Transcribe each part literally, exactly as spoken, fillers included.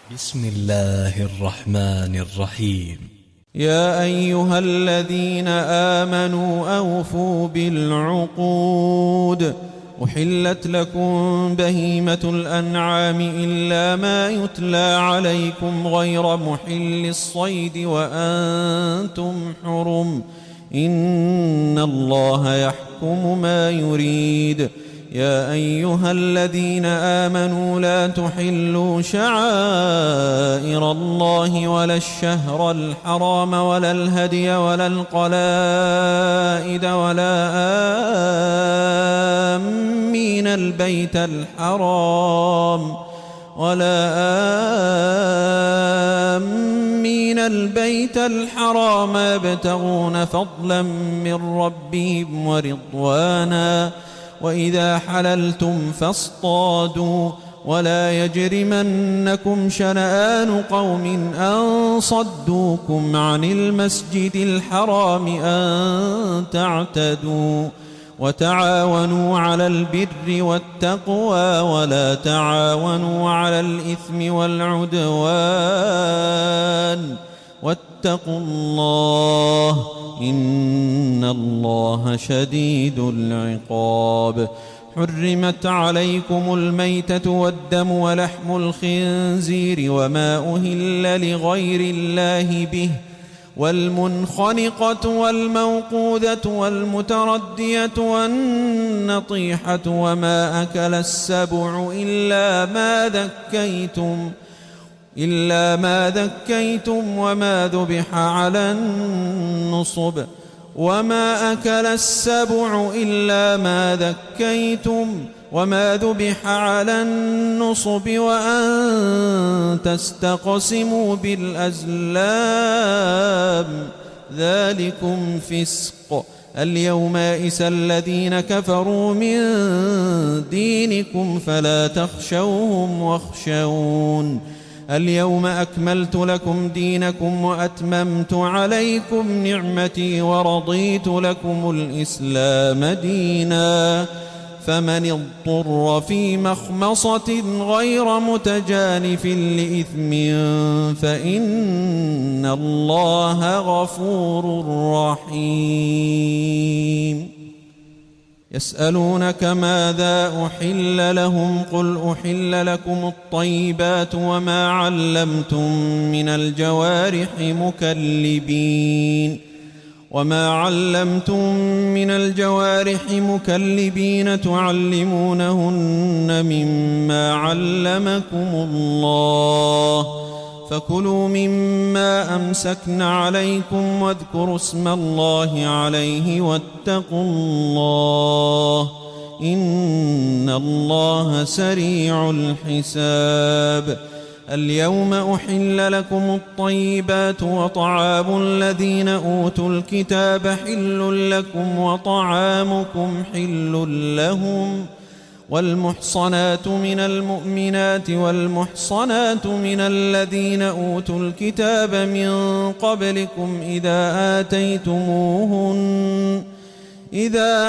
بسم الله الرحمن الرحيم. يا أيها الذين آمنوا أوفوا بالعقود. أحلت لكم بهيمة الأنعام إلا ما يتلى عليكم غير محل الصيد وأنتم حرم، إن الله يحكم ما يريد. يا أيها الذين آمنوا لا تحلوا شعائر الله ولا الشهر الحرام ولا الهدي ولا القلائد ولا آمين البيت الحرام ولا آمين البيت الحرام يبتغون فضلا من ربهم ورضوانا، وإذا حللتم فاصطادوا، ولا يجرمنكم شنآن قوم أن صدوكم عن المسجد الحرام أن تعتدوا، وتعاونوا على البر والتقوى ولا تعاونوا على الإثم والعدوان، واتقوا الله إن الله شديد العقاب. حرمت عليكم الميتة والدم ولحم الخنزير وما أهل لغير الله به، والمنخنقة والموقوذة والمتردية والنطيحة وما أكل السبع إلا ما ذكيتم إلا ما ذكيتم وما ذبح على النصب وما أكل السبع إلا ما ذكيتم وما ذبح على النصب وأن تستقسموا بالأزلام، ذلكم فسق. اليوم يئس الذين كفروا من دينكم فلا تخشوهم واخشون. اليوم أكملت لكم دينكم وأتممت عليكم نعمتي ورضيت لكم الإسلام دينا، فمن اضطر في مخمصة غير متجانف لإثم فإن الله غفور رحيم. يسألونك ماذا أحل لهم قل أحل لكم الطيبات وما علمتم من الجوارح مكلبين وما علمتم من الجوارح مكلبين تعلمونهن مما علمكم الله، فكلوا مما أمسكن عليكم واذكروا اسم الله عليه واتقوا الله إن الله سريع الحساب. اليوم أحل لكم الطيبات وطعام الذين أوتوا الكتاب حل لكم وطعامكم حل لهم، والمحصنات من المؤمنات والمحصنات من الذين أوتوا الكتاب من قبلكم إذا آتيتموهن إذا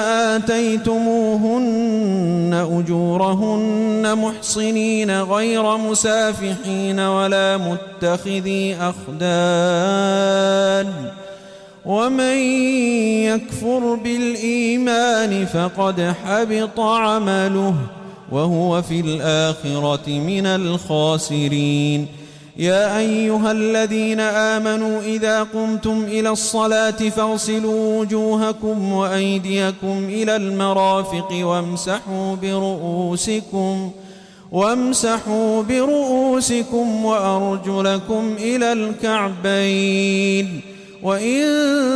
آتيتموهن أجورهن محصنين غير مسافحين ولا متخذي أخدان، ومن يكفر بالإيمان فقد حبط عمله وهو في الآخرة من الخاسرين. يا أيها الذين آمنوا إذا قمتم إلى الصلاة فاغسلوا وجوهكم وأيديكم إلى المرافق وامسحوا برؤوسكم وامسحوا برؤوسكم وأرجلكم إلى الكعبين، وإن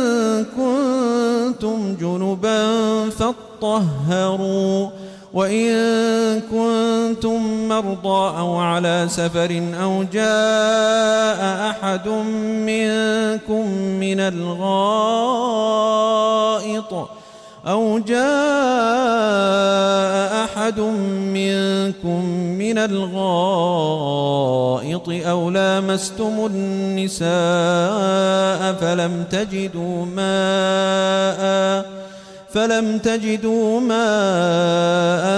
كنتم جنبا فاطهروا، وإن كنتم مرضى أو على سفر أو جاء أحد منكم من الغائط أو جاء أحد منكم من الغائط أو لامستم النساء فلم تجدوا ماء فلم تجدوا ماء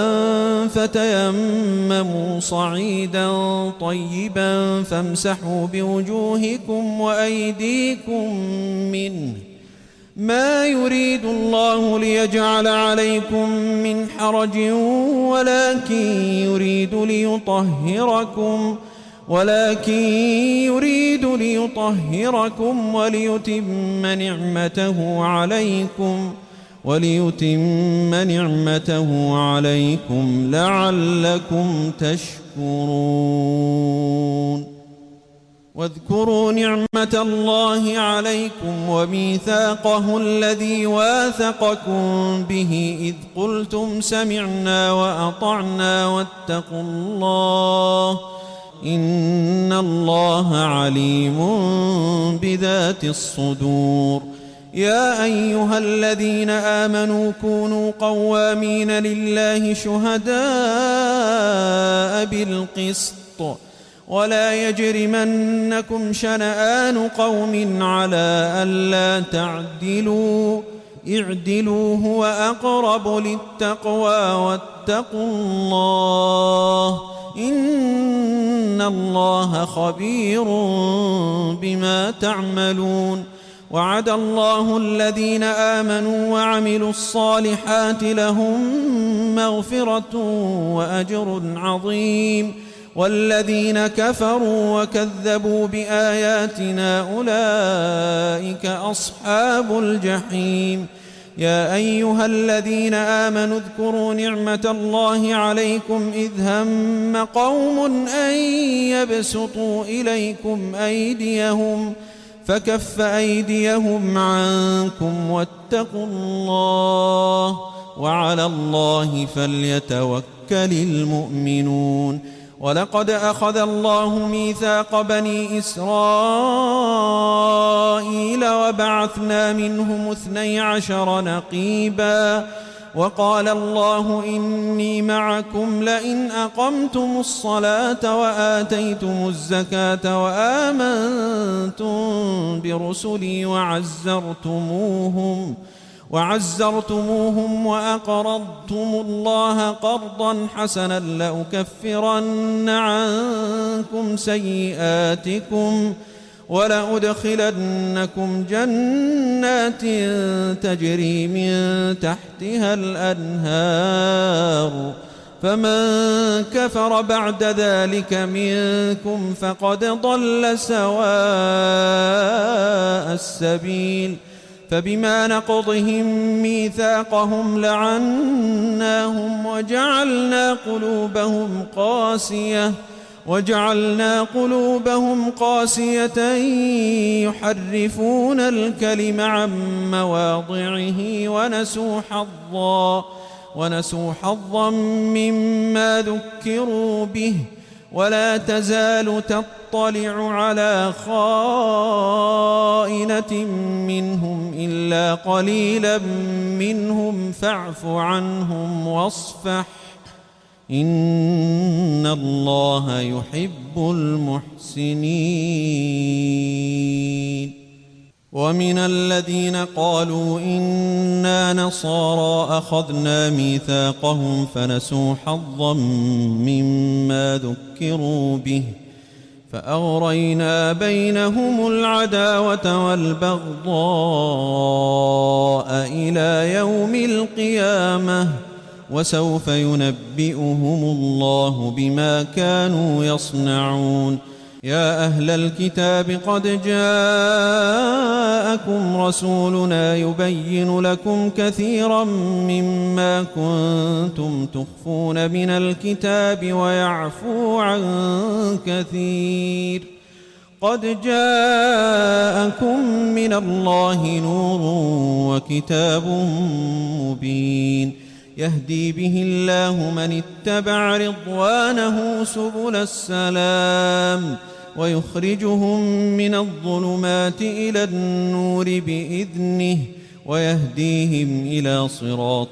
فتيمموا صعيدا طيبا فامسحوا بوجوهكم وأيديكم منه ما يريد الله ليجعل عليكم من حرج ولكن يريد ليطهركم ولكن يريد ليطهركم وليتم نعمته عليكم وليتم نعمته عليكم لعلكم تشكرون. واذكروا نعمة الله عليكم وميثاقه الذي واثقكم به إذ قلتم سمعنا وأطعنا واتقوا الله إن الله عليم بذات الصدور. يا أيها الذين آمنوا كونوا قوامين لله شهداء بالقسط ولا يجرمنكم شنآن قوم على ألا تعدلوا اعدلوا هو أقرب للتقوى واتقوا الله إن الله خبير بما تعملون. وعد الله الذين آمنوا وعملوا الصالحات لهم مغفرة وأجر عظيم والذين كفروا وكذبوا بآياتنا أولئك أصحاب الجحيم. يا أيها الذين آمنوا اذكروا نعمة الله عليكم إذ هم قوم أن يبسطوا إليكم أيديهم فكف أيديهم عنكم واتقوا الله وعلى الله فليتوكل المؤمنون. ولقد أخذ الله ميثاق بني إسرائيل وبعثنا منهم اثني عشر نقيبا وقال الله إني معكم لئن أقمتم الصلاة وآتيتم الزكاة وآمنتم برسلي وعزرتموهم وعزرتموهم وأقرضتم الله قرضا حسنا لأكفرن عنكم سيئاتكم ولأدخلنكم جنات تجري من تحتها الأنهار فمن كفر بعد ذلك منكم فقد ضل سواء السبيل. فبما نقضهم ميثاقهم لعناهم وجعلنا قلوبهم قاسية وجعلنا قلوبهم قاسية يحرفون الكلم عن مواضعه ونسوا حظا ونسوا حظا مما ذكروا به ولا تزال تطلع على خائنة منهم إلا قليلا منهم فاعف عنهم واصفح إن الله يحب المحسنين. ومن الذين قالوا إنا نصارى أخذنا ميثاقهم فنسوا حظا مما ذكروا به فأغرينا بينهم العداوة والبغضاء إلى يوم القيامة وسوف ينبئهم الله بما كانوا يصنعون. يا أهل الكتاب قد جاءكم رسولنا يبين لكم كثيرا مما كنتم تخفون من الكتاب ويعفو عن كثير. قد جاءكم من الله نور وكتاب مبين يهدي به الله من اتبع رضوانه سبل السلام ويخرجهم من الظلمات إلى النور بإذنه ويهديهم إلى صراط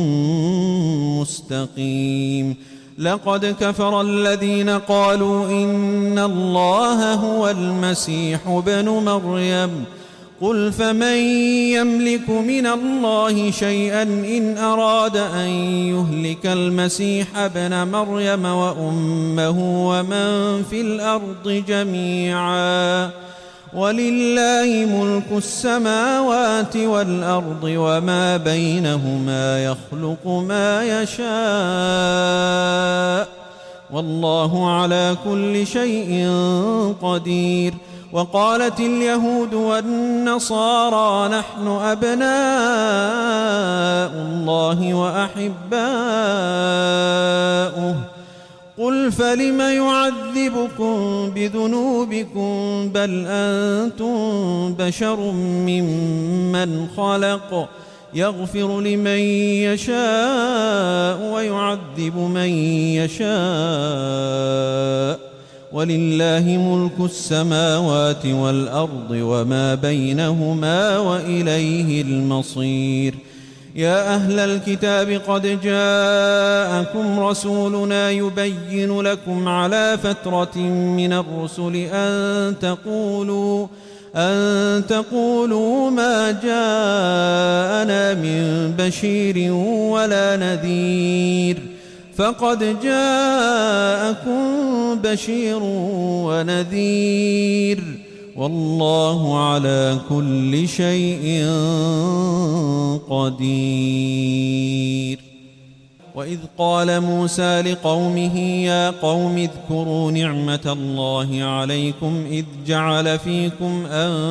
مستقيم. لقد كفر الذين قالوا إن الله هو المسيح ابن مريم قل فمن يملك من الله شيئا إن أراد أن يهلك المسيح ابن مريم وأمه ومن في الأرض جميعا ولله ملك السماوات والأرض وما بينهما يخلق ما يشاء والله على كل شيء قدير. وقالت اليهود والنصارى نحن أبناء الله وأحباؤه قل فلم يعذبكم بذنوبكم بل أنتم بشر ممن خلق يغفر لمن يشاء ويعذب من يشاء ولله ملك السماوات والأرض وما بينهما وإليه المصير. يا أهل الكتاب قد جاءكم رسولنا يبين لكم على فترة من الرسل أن تقولوا أن تقولوا ما جاءنا من بشير ولا نذير فقد جاءكم بشير ونذير والله على كل شيء قدير. وإذ قال موسى لقومه يا قوم اذكروا نعمة الله عليكم إذ جعل فيكم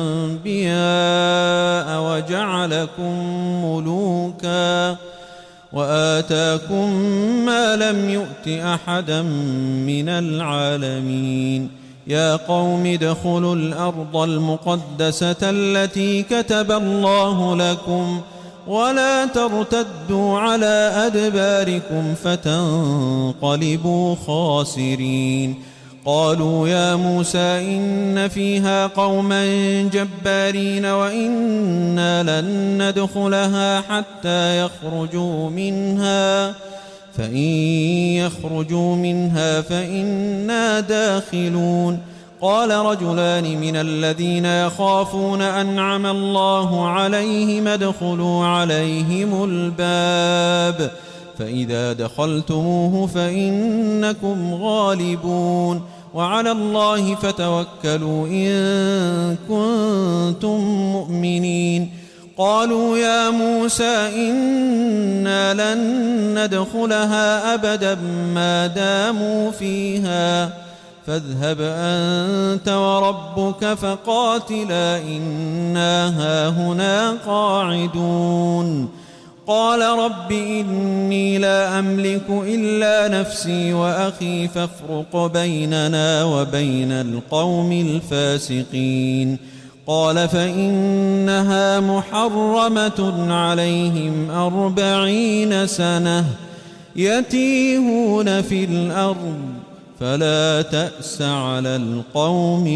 أنبياء وجعلكم ملوكا وآتاكم ما لم يؤت أحدا من العالمين. يا قوم ادخلوا الأرض المقدسة التي كتب الله لكم ولا ترتدوا على أدباركم فتنقلبوا خاسرين. قالوا يا موسى إن فيها قوما جبارين وإنا لن ندخلها حتى يخرجوا منها فإن يخرجوا منها فإنا داخلون. قال رجلان من الذين يخافون أنعم الله عليهم ادخلوا عليهم الباب فإذا دخلتموه فإنكم غالبون وعلى الله فتوكلوا إن كنتم مؤمنين. قالوا يا موسى إنا لن ندخلها أبدا ما داموا فيها فاذهب أنت وربك فقاتلا إنا هاهنا قاعدون. قال رب إني لا أملك إلا نفسي وأخي فافرق بيننا وبين القوم الفاسقين. قال فإنها محرمة عليهم أربعين سنة يتيهون في الأرض فلا تأس على القوم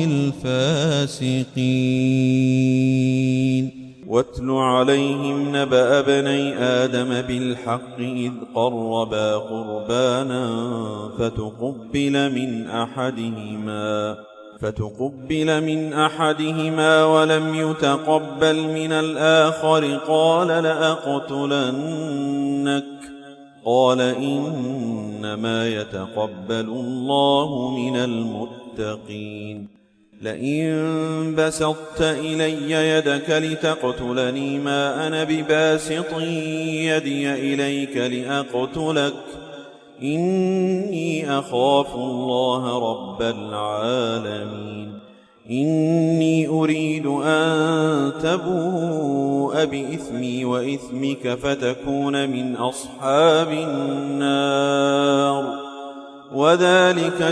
الفاسقين. واتل عليهم نبأ بني آدم بالحق إذ قربا قربانا فتقبل من أحدهما فتقبل من أحدهما ولم يتقبل من الآخر قال لأقتلنك قال إنما يتقبل الله من المتقين. لئن بسطت إلي يدك لتقتلني ما أنا بباسط يدي إليك لأقتلك إني أخاف الله رب العالمين. إني أريد أن تبوء بإثمي وإثمك فتكون من أصحاب النار وذلك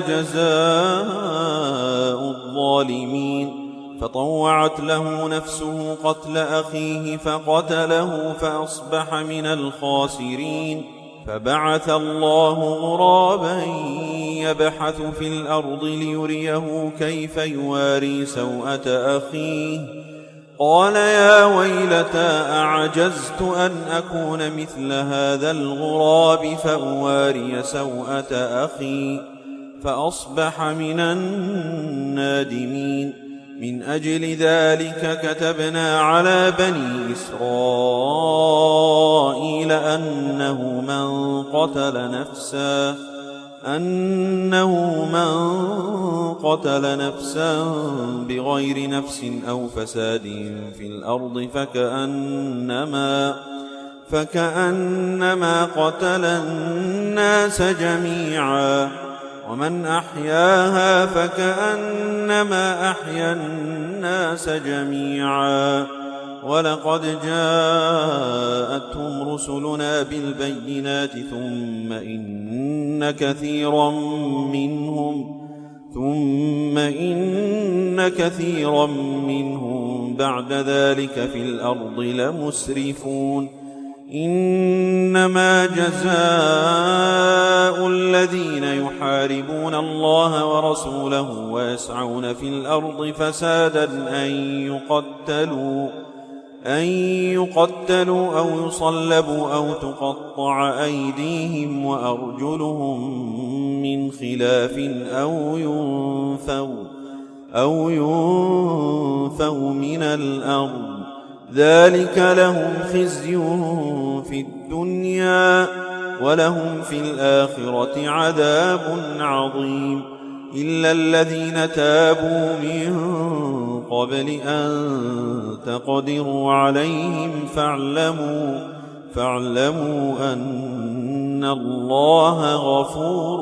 جزاء الظالمين. فطوعت له نفسه قتل أخيه فقتله فأصبح من الخاسرين. فبعث الله غرابا يبحث في الأرض ليريه كيف يواري سوءة أخيه قال يا ويلتى أعجزت أن أكون مثل هذا الغراب فأواري سوءة أخي فأصبح من النادمين. من أجل ذلك كتبنا على بني إسرائيل أنه من قتل نفسا أنه من قتل نفسا بغير نفس أو فساد في الأرض فكأنما فكأنما قتل الناس جميعا ومن أحياها فكأنما أحيا الناس جميعا ولقد جاءتهم رسلنا بالبينات ثم إن كثيرا منهم ثم إن كثيرا منهم بعد ذلك في الأرض لمسرفون إنما جزاء الذين يحاربون الله ورسوله ويسعون في الأرض فسادا أن يقتلوا أن يقتلوا أو يصلبوا أو تقطع أيديهم وأرجلهم من خلاف أو ينفوا أو ينفوا من الأرض ذلك لهم خزي في الدنيا ولهم في الآخرة عذاب عظيم إلا الذين تابوا من قبل أن تقدروا عليهم فاعلموا فاعلموا أن الله غفور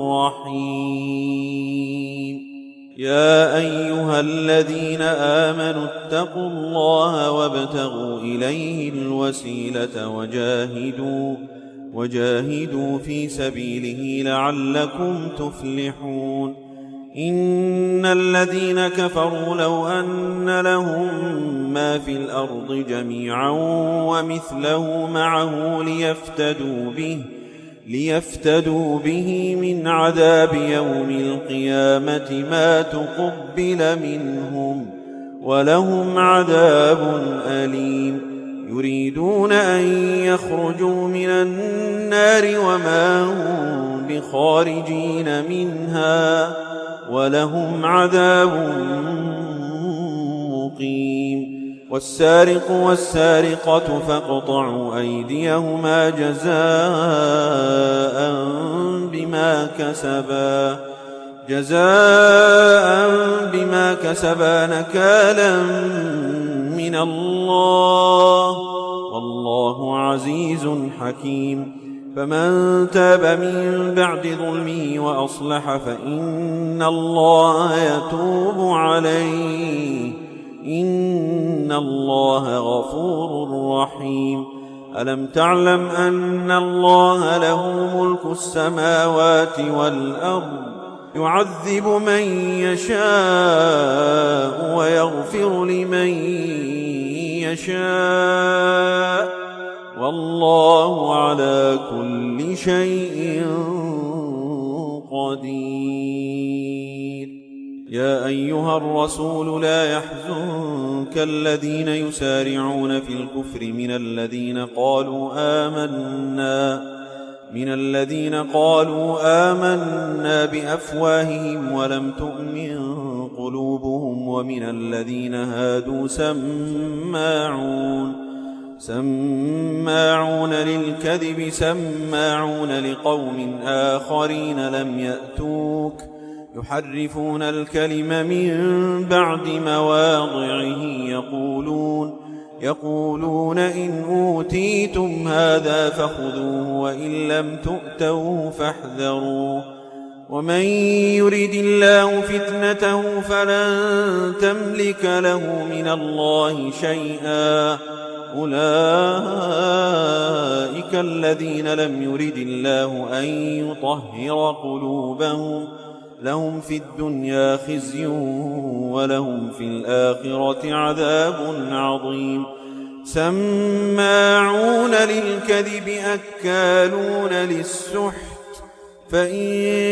رحيم. يا أيها الذين آمنوا اتقوا الله وابتغوا إليه الوسيلة وجاهدوا وجاهدوا في سبيله لعلكم تفلحون. إن الذين كفروا لو أن لهم ما في الأرض جميعا ومثله معه ليفتدوا به ليفتدوا به من عذاب يوم القيامة ما تقبل منهم ولهم عذاب أليم. يريدون أن يخرجوا من النار وما هم بخارجين منها ولهم عذاب مقيم. والسارق والسارقة فاقطعوا أيديهما جزاء بما كسبا جزاء بما كسبا نكالا من الله والله عزيز حكيم. فمن تاب من بعد ظلمه وأصلح فإن الله يتوب عليه إن الله غفور رحيم. ألم تعلم أن الله له ملك السماوات والأرض يعذب من يشاء ويغفر لمن يشاء والله على كل شيء قدير. يا أيها الرسول لا يحزنك الذين يسارعون في الكفر من الذين قالوا آمنا من الذين قالوا آمنا بأفواههم ولم تؤمن قلوبهم ومن الذين هادوا سماعون سماعون للكذب سماعون لقوم آخرين لم يأتوك يحرفون الكلم من بعد مواضعه يقولون يقولون إن أوتيتم هذا فخذوه وإن لم تؤتوه فاحذروا ومن يرد الله فتنته فلن تملك له من الله شيئا أولئك الذين لم يرد الله أن يطهر قلوبهم لهم في الدنيا خزي ولهم في الآخرة عذاب عظيم. سماعون للكذب أكالون للسحت فإن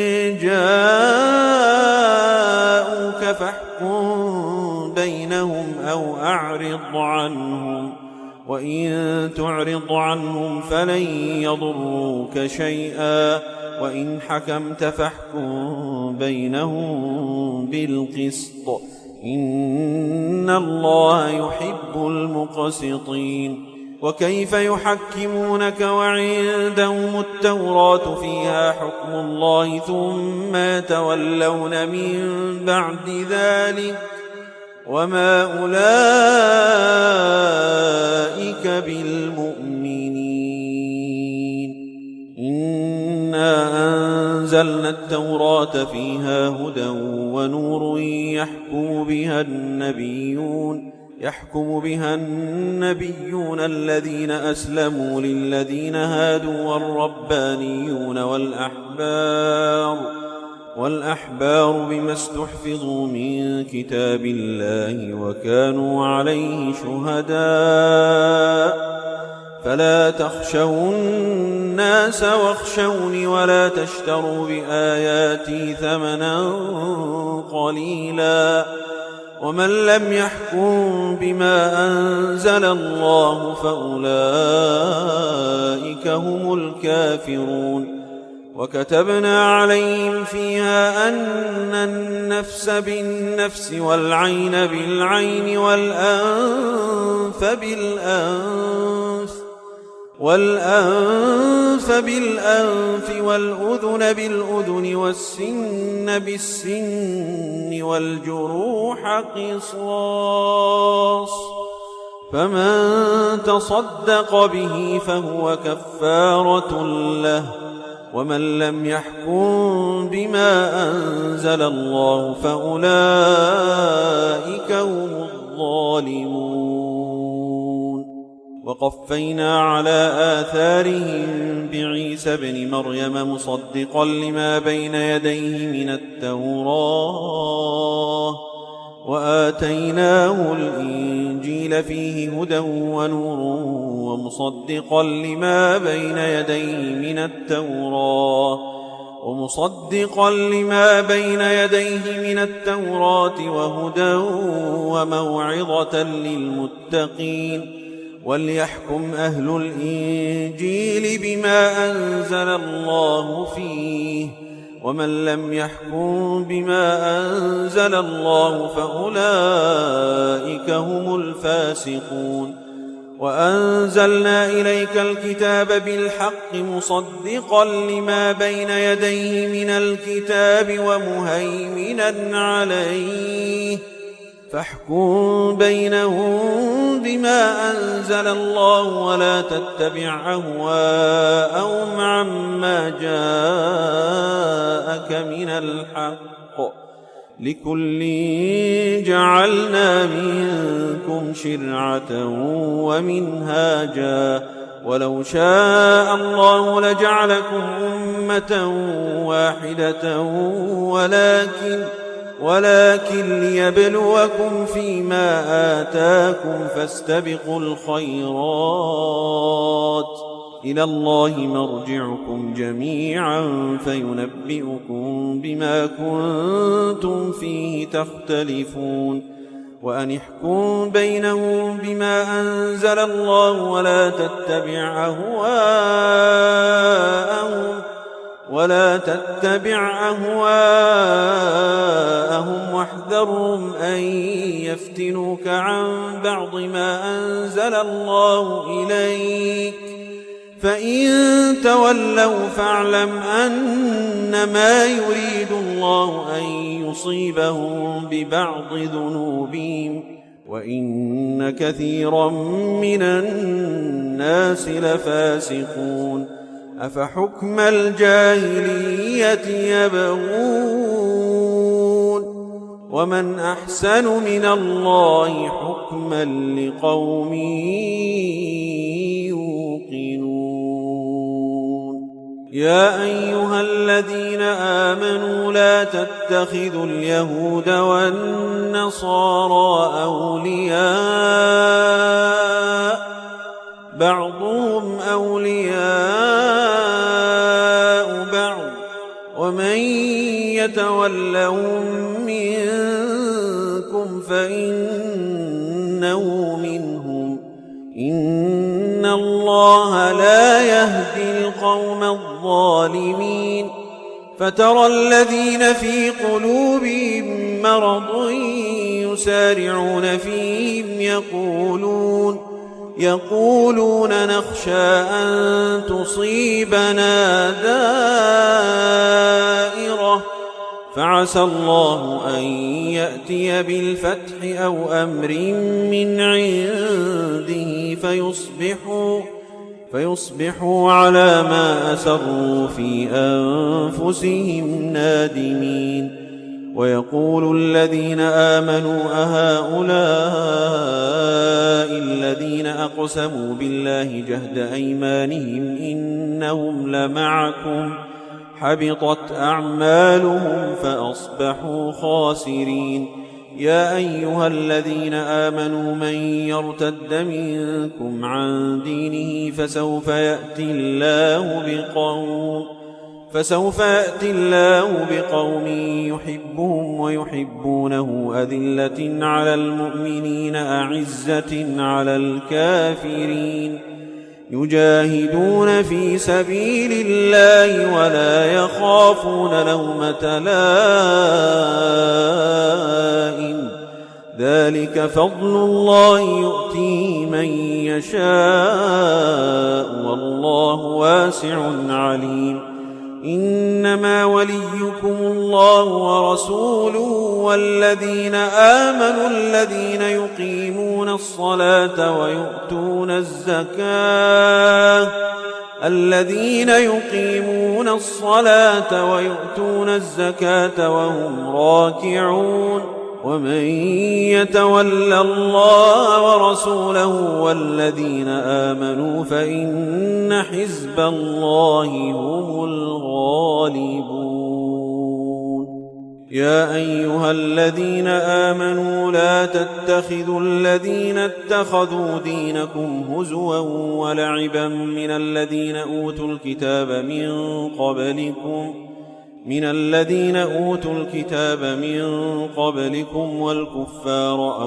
جاءوك فاحكم بينهم أو أعرض عنهم وإن تعرض عنهم فلن يضروك شيئا وإن حكمت فاحكم بينهم بالقسط إن الله يحب المقسطين وكيف يحكمونك وعندهم التوراة فيها حكم الله ثم يتولون من بعد ذلك وما أولئك بالمؤمنين إنا أنزلنا التوراة فيها هدى ونور يحكم بها النبيون يحكم بها النبيون الذين أسلموا للذين هادوا والربانيون والأحبار والأحبار بما استحفظوا من كتاب الله وكانوا عليه شهداء فلا تخشوا الناس واخشوني ولا تشتروا بآياتي ثمنا قليلا ومن لم يحكم بما أنزل الله فأولئك هم الكافرون وكتبنا عليهم فيها أن النفس بالنفس والعين بالعين والأنف بالأنف والأنف بالأنف والأذن بالأذن والسن بالسن والجروح قصاص فمن تصدق به فهو كفارة له ومن لم يحكم بما أنزل الله فأولئك هم الظالمون وقفينا على آثارهم بعيسى ابن مريم مصدقا لما بين يديه من التوراة وآتيناه الإنجيل فيه هدى ونور ومصدقا لما بين يديه من التوراة ومصدقا لما بين يديه من التوراة وهدى وموعظة للمتقين وليحكم أهل الإنجيل بما أنزل الله فيه ومن لم يحكم بما أنزل الله فأولئك هم الفاسقون وأنزلنا إليك الكتاب بالحق مصدقا لما بين يديه من الكتاب ومهيمنا عليه فاحكم بينهم بما أنزل الله ولا تتبع أهواءهم عما جاءك من الحق لكل جعلنا منكم شرعة ومنهاجا ولو شاء الله لجعلكم أمة واحدة ولكن ولكن ليبلوكم فيما آتاكم فاستبقوا الخيرات إلى الله مرجعكم جميعا فينبئكم بما كنتم فيه تختلفون وأن احكم بينهم بما أنزل الله ولا تتبع أهواءهم ولا تتبع أهواءهم واحذرهم أن يفتنوك عن بعض ما أنزل الله إليك فإن تولوا فاعلم أنما يريد الله أن يصيبهم ببعض ذنوبهم وإن كثيرا من الناس لفاسقون أفحكم الجاهلية يبغون ومن أحسن من الله حكما لقوم يوقنون يا أيها الذين آمنوا لا تتخذوا اليهود والنصارى أولياء بعضهم أولياء بعض ومن يتولهم منكم فإنه منهم إن الله لا يهدي القوم الظالمين فترى الذين في قلوبهم مرض يسارعون فيهم يقولون يقولون نخشى أن تصيبنا دائرة فعسى الله أن يأتي بالفتح أو أمر من عنده فيصبحوا, فيصبحوا على ما أسروا في أنفسهم نادمين. ويقول الذين آمنوا أهؤلاء الذين أقسموا بالله جهد أيمانهم إنهم لمعكم حبطت أعمالهم فأصبحوا خاسرين. يا أيها الذين آمنوا من يرتد منكم عن دينه فسوف يأتي الله بقوم فسوف يأتي الله بقوم يحبهم ويحبونه أذلة على المؤمنين أعزة على الكافرين يجاهدون في سبيل الله ولا يخافون لومة لائم ذلك فضل الله يؤتيه من يشاء والله واسع عليم. إنما وليكم الله ورسوله والذين آمنوا الذين يقيمون الصلاة ويؤتون الزكاة الذين يقيمون الصلاة ويؤتون الزكاة وهم راكعون. ومن يتول الله ورسوله والذين آمنوا فإن حزب الله هم الغالبون. يا أيها الذين آمنوا لا تتخذوا الذين اتخذوا دينكم هزوا ولعبا من الذين أوتوا الكتاب من قبلكم من الذين أوتوا الكتاب من قبلكم والكفار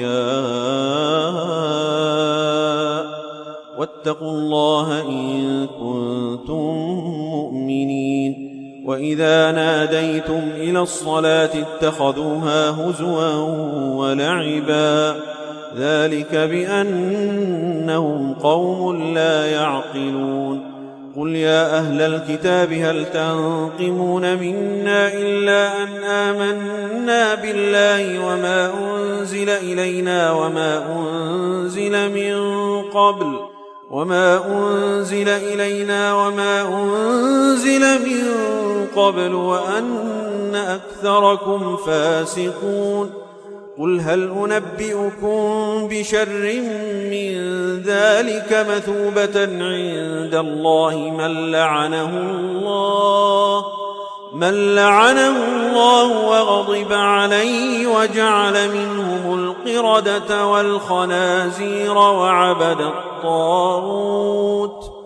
أولياء واتقوا الله إن كنتم مؤمنين. وإذا ناديتم إلى الصلاة اتخذوها هزوا ولعبا ذلك بأنهم قوم لا يعقلون. قل يا أهل الكتاب هل تنقمون منا إلا أن آمنا بالله وما أنزل إلينا وما أنزل من قبل وما أنزل إلينا وما أنزل من قبل وأن أكثركم فاسقون. قل هل أنبئكم بشر من ذلك مثوبة عند الله من لعنه الله من لعنه الله وغضب عليه وجعل منهم القردة والخنازير وعبد الطاغوت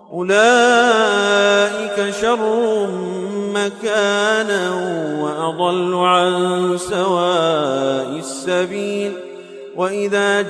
أولئك شر مكانا وأضل عن سواء السبيل. وإذا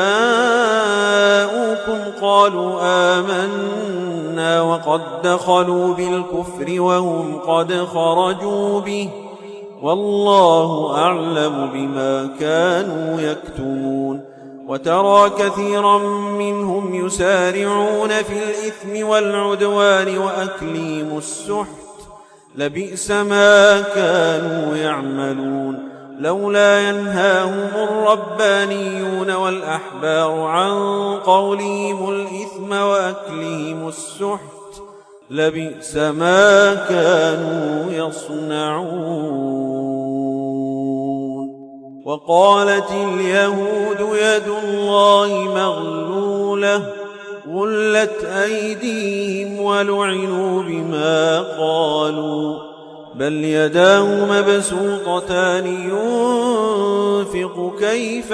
جاءوكم قالوا آمنا وقد دخلوا بالكفر وهم قد خرجوا به والله أعلم بما كانوا يكتمون. وترى كثيرا منهم يسارعون في الإثم والعدوان وأكلهم السحت لبئس ما كانوا يعملون. لولا ينهاهم الربانيون والأحبار عن قولهم الإثم وأكلهم السحت لبئس ما كانوا يصنعون. وقالت اليهود يد الله مغلولة غلت أيديهم ولعنوا بما قالوا بل يداه مبسوطتان ينفق كيف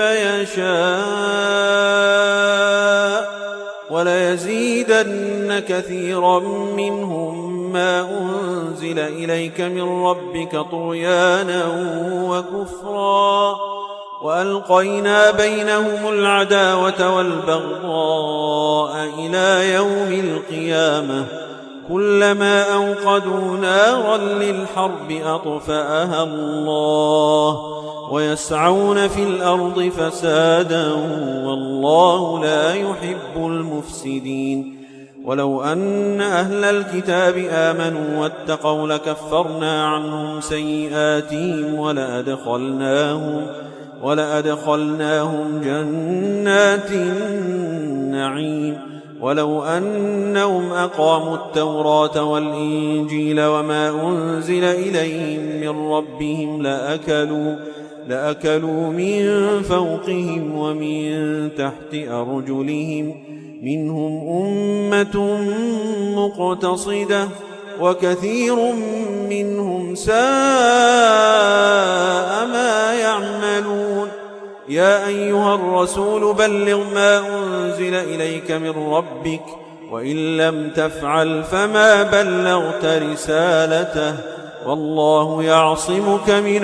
يشاء وليزيدن كثيرا منهم ما أنزل إليك من ربك طغيانا وكفرا وألقينا بينهم العداوة والبغضاء إلى يوم القيامة كلما أوقدوا نارا للحرب أطفأها الله ويسعون في الأرض فسادا والله لا يحب المفسدين ولو أن أهل الكتاب آمنوا واتقوا لكفرنا عنهم سيئاتهم ولأدخلناهم, ولأدخلناهم جنات النعيم ولو أنهم أقاموا التوراة والإنجيل وما أنزل إليهم من ربهم لأكلوا, لأكلوا من فوقهم ومن تحت أرجلهم منهم أمة مقتصدة وكثير منهم ساء ما يعملون يا أيها الرسول بلغ ما أنزل إليك من ربك وإن لم تفعل فما بلغت رسالته والله يعصمك من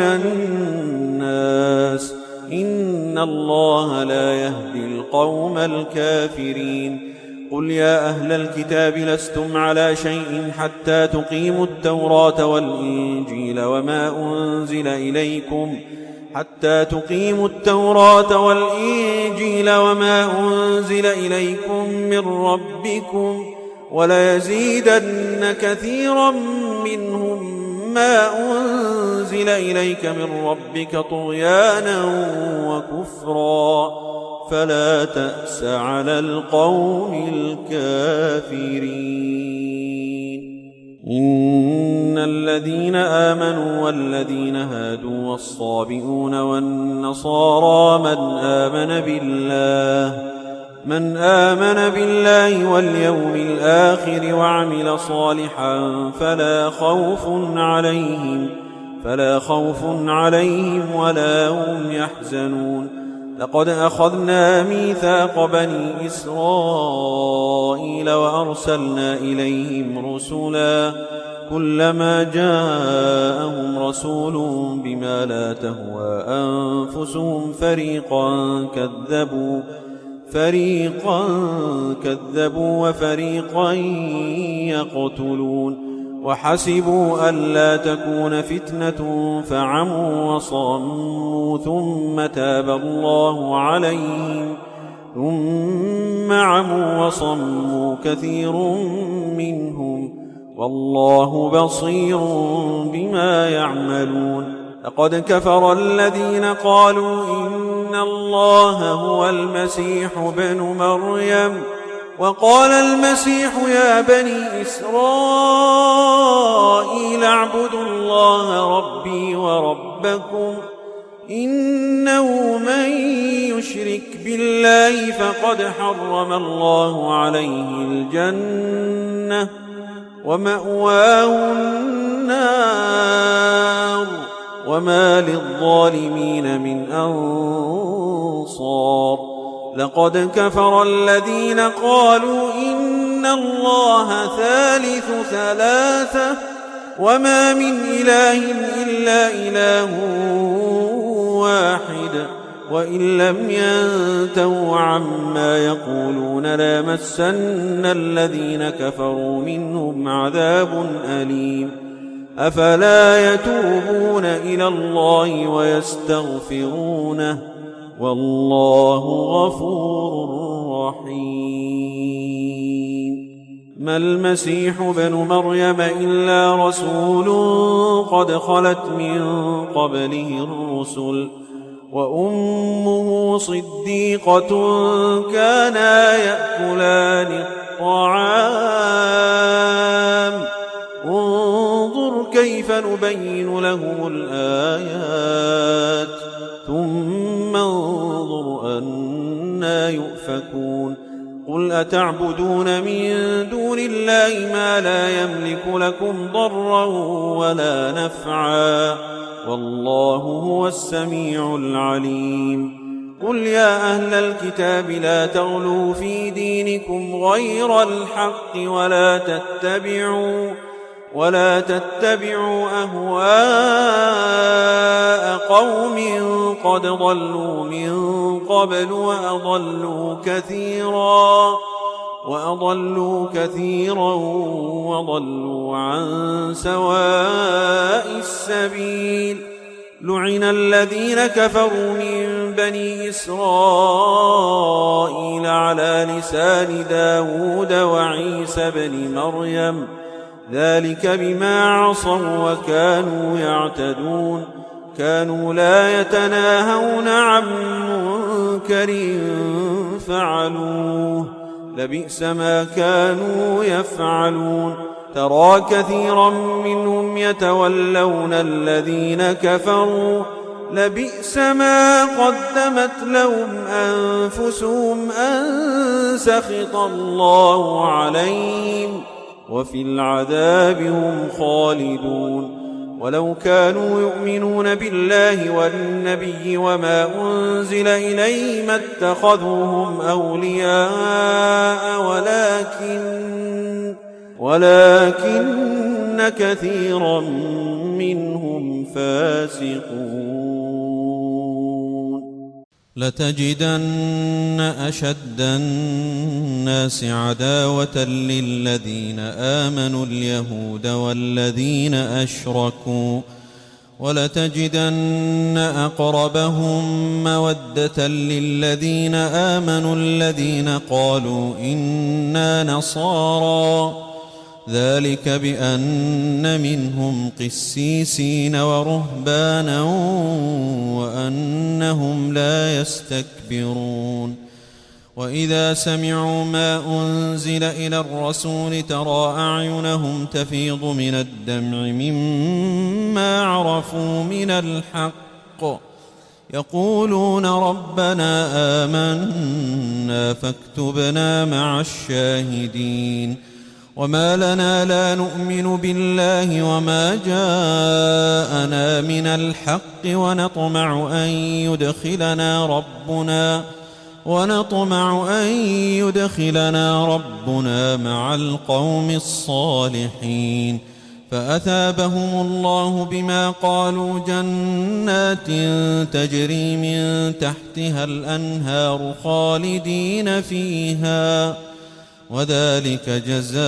الناس إن الله لا يهدي القوم الكافرين قل يا أهل الكتاب لستم على شيء حتى تقيموا التوراة والإنجيل وما أنزل إليكم حتى تقيموا التوراة والإنجيل وما أنزل إليكم من ربكم وليزيدن كثيرا منهم ما أنزل إليك من ربك طغيانا وكفرا فلا تأس على القوم الكافرين إن الذين آمنوا والذين هادوا والصابئون والنصارى من آمن بالله من آمن بالله واليوم الآخر وعمل صالحا فلا خوف عليهم فلا خوف عليهم ولا هم يحزنون لقد أخذنا ميثاق بني إسرائيل وأرسلنا إليهم رسلا كلما جاءهم رسول بما لا تهوى أنفسهم فريقا كذبوا فريقا كذبوا وفريقا يقتلون وحسبوا ألا تكون فتنة فعموا وصموا ثم تاب الله عليهم ثم عموا وصموا كثير منهم والله بصير بما يعملون لقد كفر الذين قالوا إن الله هو المسيح ابن مريم وقال المسيح يا بني إسرائيل اعبدوا الله ربي وربكم إنه من يشرك بالله فقد حرم الله عليه الجنة ومأواه النار وما للظالمين من أنصار لقد كفر الذين قالوا إن الله ثالث ثلاثة وما من إله إلا إله واحد وإن لم ينتهوا عما يقولون ليمسن الذين كفروا منهم عذاب أليم أفلا يتوبون إلى الله ويستغفرونه والله غفور رحيم ما المسيح ابن مريم إلا رسول قد خلت من قبله الرسل وأمه صديقة كانا يأكلان الطعام انظر كيف نبين لهم الآيات ثم انظر أنا يؤفكون قل أتعبدون من دون الله ما لا يملك لكم ضرا ولا نفعا والله هو السميع العليم قل يا أهل الكتاب لا تغلوا في دينكم غير الحق ولا تتبعوا ولا تتبعوا أهواء قوم قد ضلوا من قبل وأضلوا كثيرا وأضلوا كثيرا وضلوا عن سواء السبيل. لعن الذين كفروا من بني إسرائيل على لسان داود وعيسى بن مريم ذلك بما عصوا وكانوا يعتدون. كانوا لا يتناهون عن منكر فعلوه لبئس ما كانوا يفعلون. ترى كثيرا منهم يتولون الذين كفروا لبئس ما قدمت لهم أنفسهم أن سخط الله عليهم وفي العذاب هم خالدون. ولو كانوا يؤمنون بالله والنبي وما أنزل إليه ما اتخذوهم أولياء ولكن ولكن كثيرا منهم فاسقون. لتجدن أشد الناس عداوة للذين آمنوا اليهود والذين أشركوا ولتجدن أقربهم مودة للذين آمنوا الذين قالوا إنا نصارى ذلك بأن منهم قسيسين ورهبانا وأنهم لا يستكبرون. وإذا سمعوا ما أنزل إلى الرسول ترى أعينهم تفيض من الدمع مما عرفوا من الحق يقولون ربنا آمنا فاكتبنا مع الشاهدين. وما لنا لا نؤمن بالله وما جاءنا من الحق ونطمع أن يدخلنا ربنا ونطمع أن يدخلنا ربنا مع القوم الصالحين. فأثابهم الله بما قالوا جنات تجري من تحتها الأنهار خالدين فيها وذلك جزاء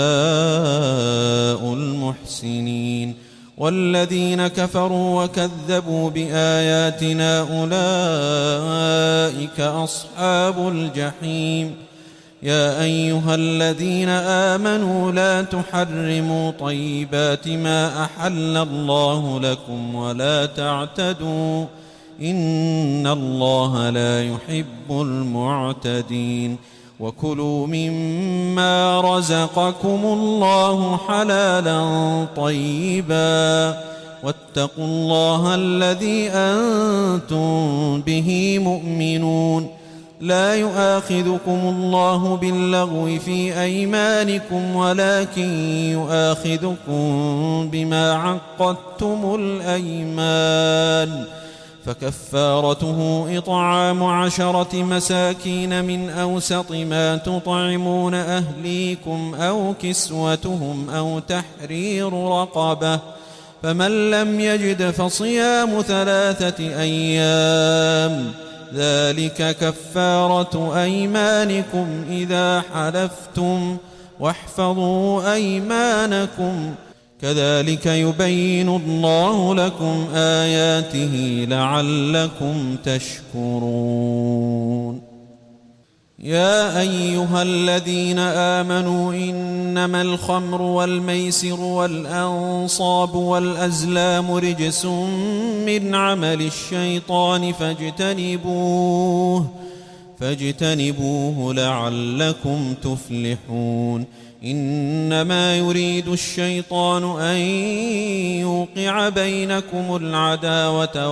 المحسنين. والذين كفروا وكذبوا بآياتنا أولئك أصحاب الجحيم. يا أيها الذين آمنوا لا تحرموا طيبات ما أحل الله لكم ولا تعتدوا إن الله لا يحب المعتدين. وكلوا مما رزقكم الله حلالا طيبا واتقوا الله الذي أنتم به مؤمنون. لا يؤاخذكم الله باللغو في أيمانكم ولكن يؤاخذكم بما عقدتم الأيمان فكفارته إطعام عشرة مساكين من أوسط ما تطعمون أهليكم أو كسوتهم أو تحرير رقبة فمن لم يجد فصيام ثلاثة أيام ذلك كفارة أيمانكم إذا حلفتم واحفظوا أيمانكم كذلك يبين الله لكم آياته لعلكم تشكرون. يا أيها الذين آمنوا إنما الخمر والميسر والأنصاب والأزلام رجس من عمل الشيطان فاجتنبوه فاجتنبوه لعلكم تفلحون. إنما يريد الشيطان أن يوقع بينكم العداوة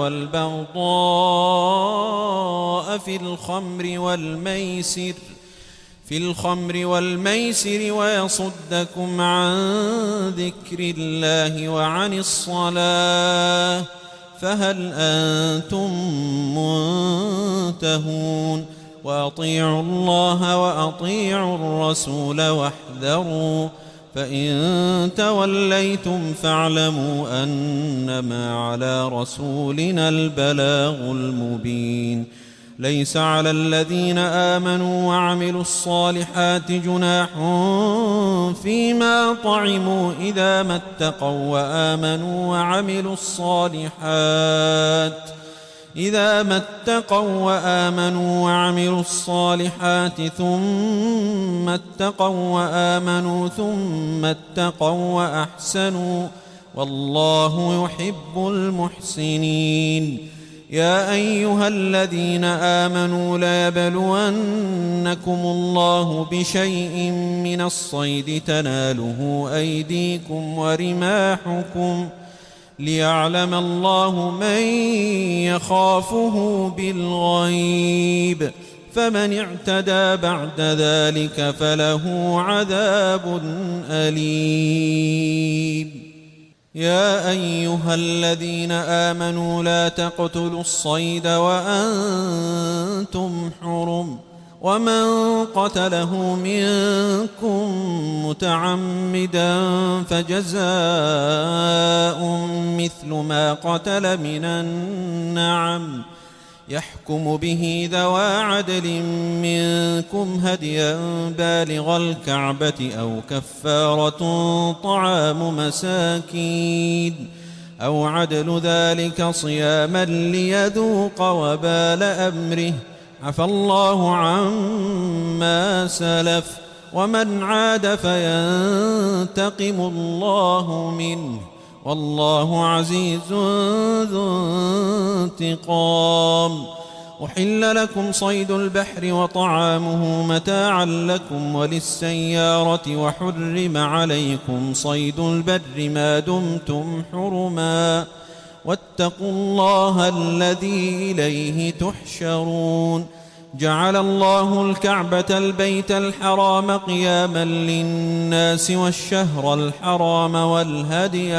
والبغضاء في الخمر والميسر في الخمر والميسر ويصدكم عن ذكر الله وعن الصلاة فهل أنتم منتهون. وأطيعوا الله وأطيعوا الرسول واحذروا فإن توليتم فاعلموا أنما على رسولنا البلاغ المبين. ليس على الذين آمنوا وعملوا الصالحات جناح فيما طعموا إذا ما اتقوا وآمنوا وعملوا الصالحات إذا ما اتقوا وآمنوا وعملوا الصالحات ثم اتقوا وآمنوا ثم اتقوا وأحسنوا والله يحب المحسنين. يا أيها الذين آمنوا ليبلونكم الله بشيء من الصيد تناله أيديكم ورماحكم ليعلم الله من يخافه بالغيب، فمن اعتدى بعد ذلك فله عذاب أليم. يا أيها الذين آمنوا لا تقتلوا الصيد وأنتم حرم، ومن قتله منكم متعمدا فجزاء مثل ما قتل من النعم يحكم به ذوى عدل منكم هديا بالغ الكعبة أو كفارة طعام مساكين أو عدل ذلك صياما ليذوق وبال أمره، عفى الله عما سلف ومن عاد فينتقم الله منه والله عزيز ذو انتقام. أحل لكم صيد البحر وطعامه متاعا لكم وللسيارة، وحرم عليكم صيد البر ما دمتم حرما، واتقوا الله الذي إليه تحشرون. جعل الله الكعبة البيت الحرام قياما للناس والشهر الحرام والهدي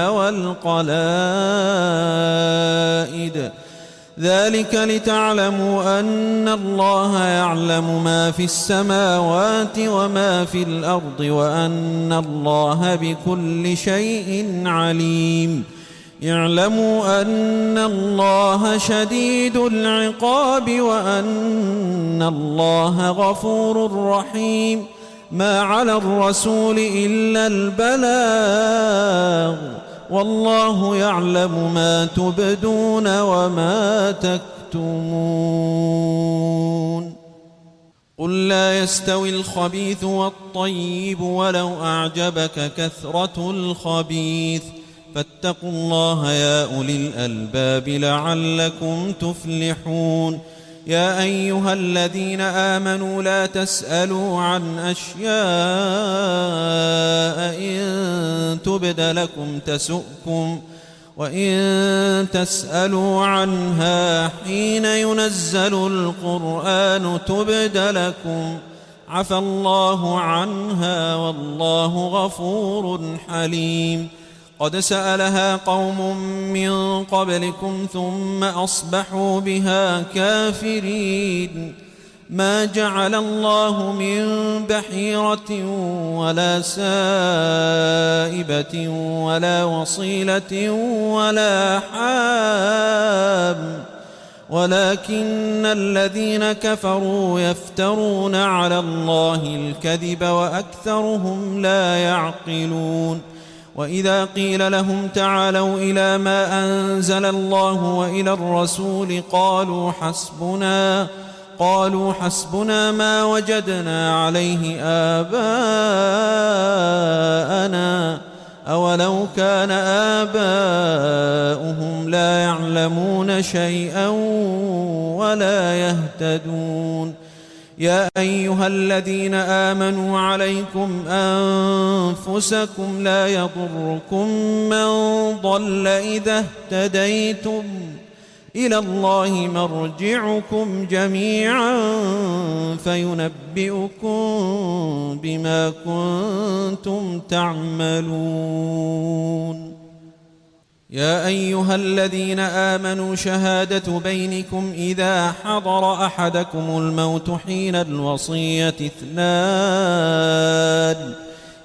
والقلائد، ذلك لتعلموا أن الله يعلم ما في السماوات وما في الأرض وأن الله بكل شيء عليم. اعلموا أن الله شديد العقاب وأن الله غفور رحيم. ما على الرسول إلا البلاغ، والله يعلم ما تبدون وما تكتمون. قل لا يستوي الخبيث والطيب ولو أعجبك كثرة الخبيث، فاتقوا الله يا أولي الألباب لعلكم تفلحون. يا أيها الذين آمنوا لا تسألوا عن أشياء إن تبد لكم تسؤكم، وإن تسألوا عنها حين ينزل القرآن تبد لكم، عفى الله عنها والله غفور حليم. قد سألها قوم من قبلكم ثم أصبحوا بها كافرين. ما جعل الله من بحيرة ولا سائبة ولا وصيلة ولا حام، ولكن الذين كفروا يفترون على الله الكذب وأكثرهم لا يعقلون. وإذا قيل لهم تعالوا إلى ما أنزل الله وإلى الرسول قالوا حسبنا قالوا حسبنا ما وجدنا عليه آباءنا أولو كان آباؤهم لا يعلمون شيئا ولا يهتدون. يا أيها الذين آمنوا عليكم أنفسكم لا يضركم من ضل إذا اهتديتم، إلى الله مرجعكم جميعا فينبئكم بما كنتم تعملون. يا أيها الذين آمنوا شهادة بينكم إذا حضر أحدكم الموت حين الوصية اثنان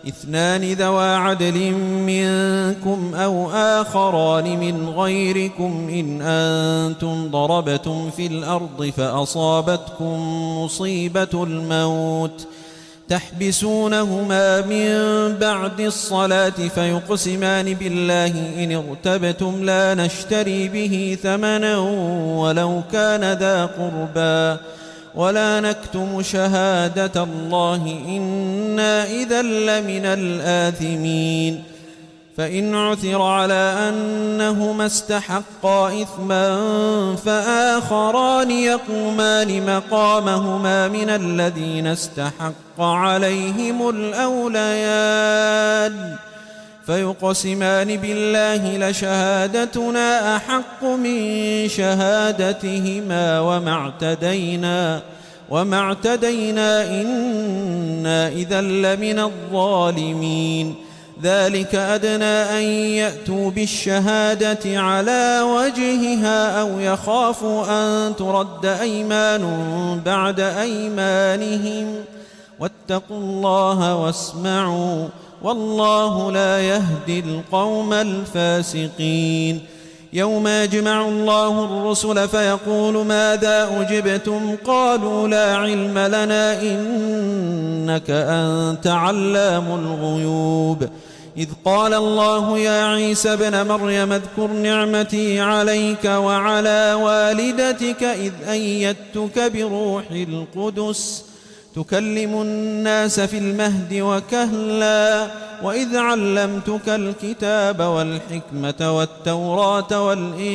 اثنان ذوا عدل منكم أو آخران من غيركم إن أنتم ضربتم في الأرض فأصابتكم مصيبة الموت تحبسونهما من بعد الصلاة فيقسمان بالله إن ارتبتم لا نشتري به ثمنا ولو كان ذا قربى ولا نكتم شهادة الله إنا إذا لمن الآثمين فإن عثر على أنهما استحقا إثما فآخران يقومان مقامهما من الذين استحق عليهم الأوليان فيقسمان بالله لشهادتنا أحق من شهادتهما وما اعتدينا وما اعتدينا إنا إذا لمن الظالمين ذلك أدنى أن يأتوا بالشهادة على وجهها أو يخافوا أن ترد أيمان بعد أيمانهم واتقوا الله واسمعوا والله لا يهدي القوم الفاسقين يوم يجمع الله الرسل فيقول ماذا أجبتم قالوا لا علم لنا إنك أنت علام الغيوب إذ قال الله يا عيسى ابن مريم اذكر نعمتي عليك وعلى والدتك إذ أيدتك بروح القدس تكلم الناس في المهد وكهلا وإذ علمتك الكتاب والحكمة والتوراة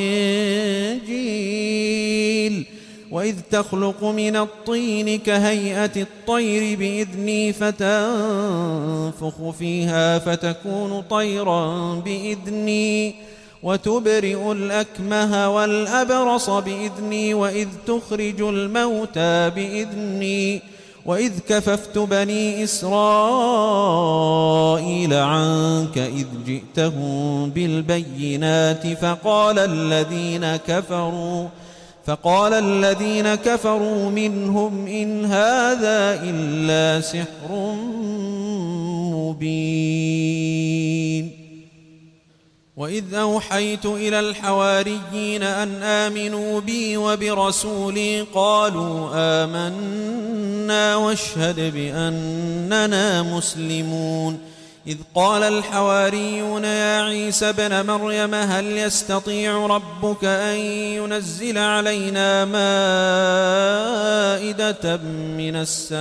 والإنجيل وإذ تخلق من الطين كهيئة الطير بإذني فتنفخ فيها فتكون طيرا بإذني وتبرئ الأكمه والأبرص بإذني وإذ تخرج الموتى بإذني وإذ كففت بني إسرائيل عنك إذ جئتهم بالبينات فقال الذين كفروا فقال الذين كفروا منهم إن هذا إلا سحر مبين وإذ أوحيت إلى الحواريين أن آمنوا بي وبرسولي قالوا آمنا واشهد بأننا مسلمون إذ قال الحواريون يا عيسى ابن مريم هل يستطيع ربك أن ينزل علينا مائدة من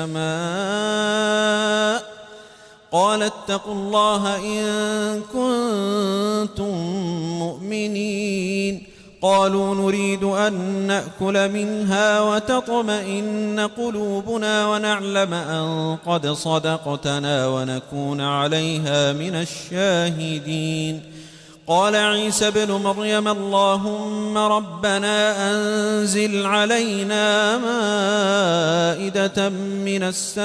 السماء قال اتقوا الله إن كنتم مؤمنين قالوا نريد أن نأكل منها وتطمئن قلوبنا ونعلم أن قد صدقتنا ونكون عليها من الشاهدين قال عيسى ابن مريم اللهم ربنا أنزل علينا مائدة من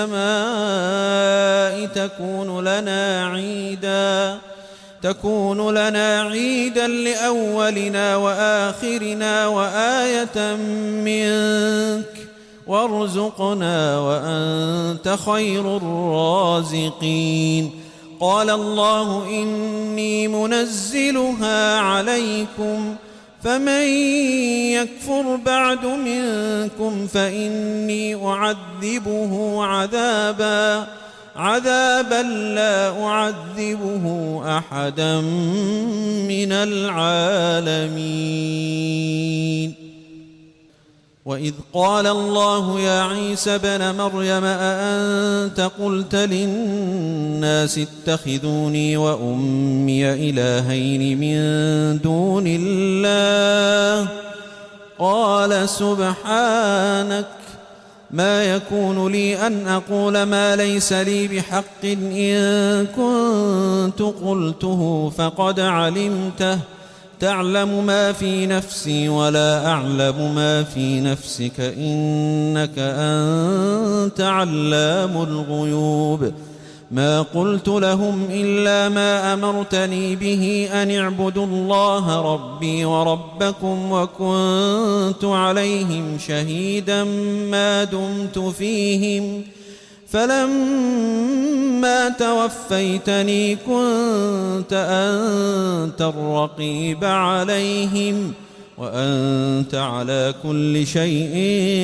السماء تكون لنا عيدا تكون لنا عيدا لأولنا وآخرنا وآية منك وارزقنا وأنت خير الرازقين قال الله إني منزلها عليكم فمن يكفر بعد منكم فإني أعذبه عذابا عذابا لا أعذبه أحدا من العالمين وإذ قال الله يا عيسى ابن مريم أأنت قلت للناس اتخذوني وأمي إلهين من دون الله قال سبحانك ما يكون لي أن أقول ما ليس لي بحق إن كنت قلته فقد علمته تعلم ما في نفسي ولا أعلم ما في نفسك إنك أنت علام الغيوب ما قلت لهم إلا ما أمرتني به أن اعبدوا الله ربي وربكم وكنت عليهم شهيدا ما دمت فيهم فلما توفيتني كنت أنت الرقيب عليهم وأنت على كل شيء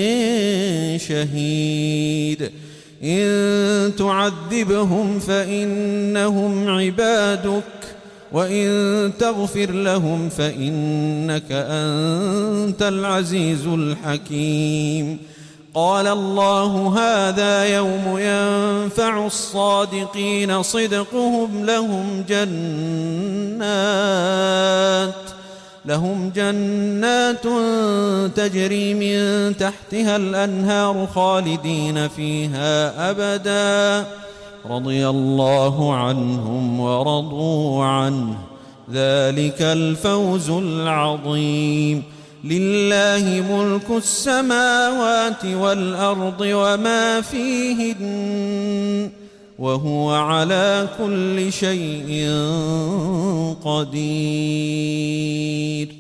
شهيد إن تعذبهم فإنهم عبادك وإن تغفر لهم فإنك أنت العزيز الحكيم قال الله هذا يوم ينفع الصادقين صدقهم لهم جنات لهم جنات تجري من تحتها الأنهار خالدين فيها أبدا رضي الله عنهم ورضوا عنه ذلك الفوز العظيم لله ملك السماوات والأرض وما فيهن وهو على كل شيء قدير.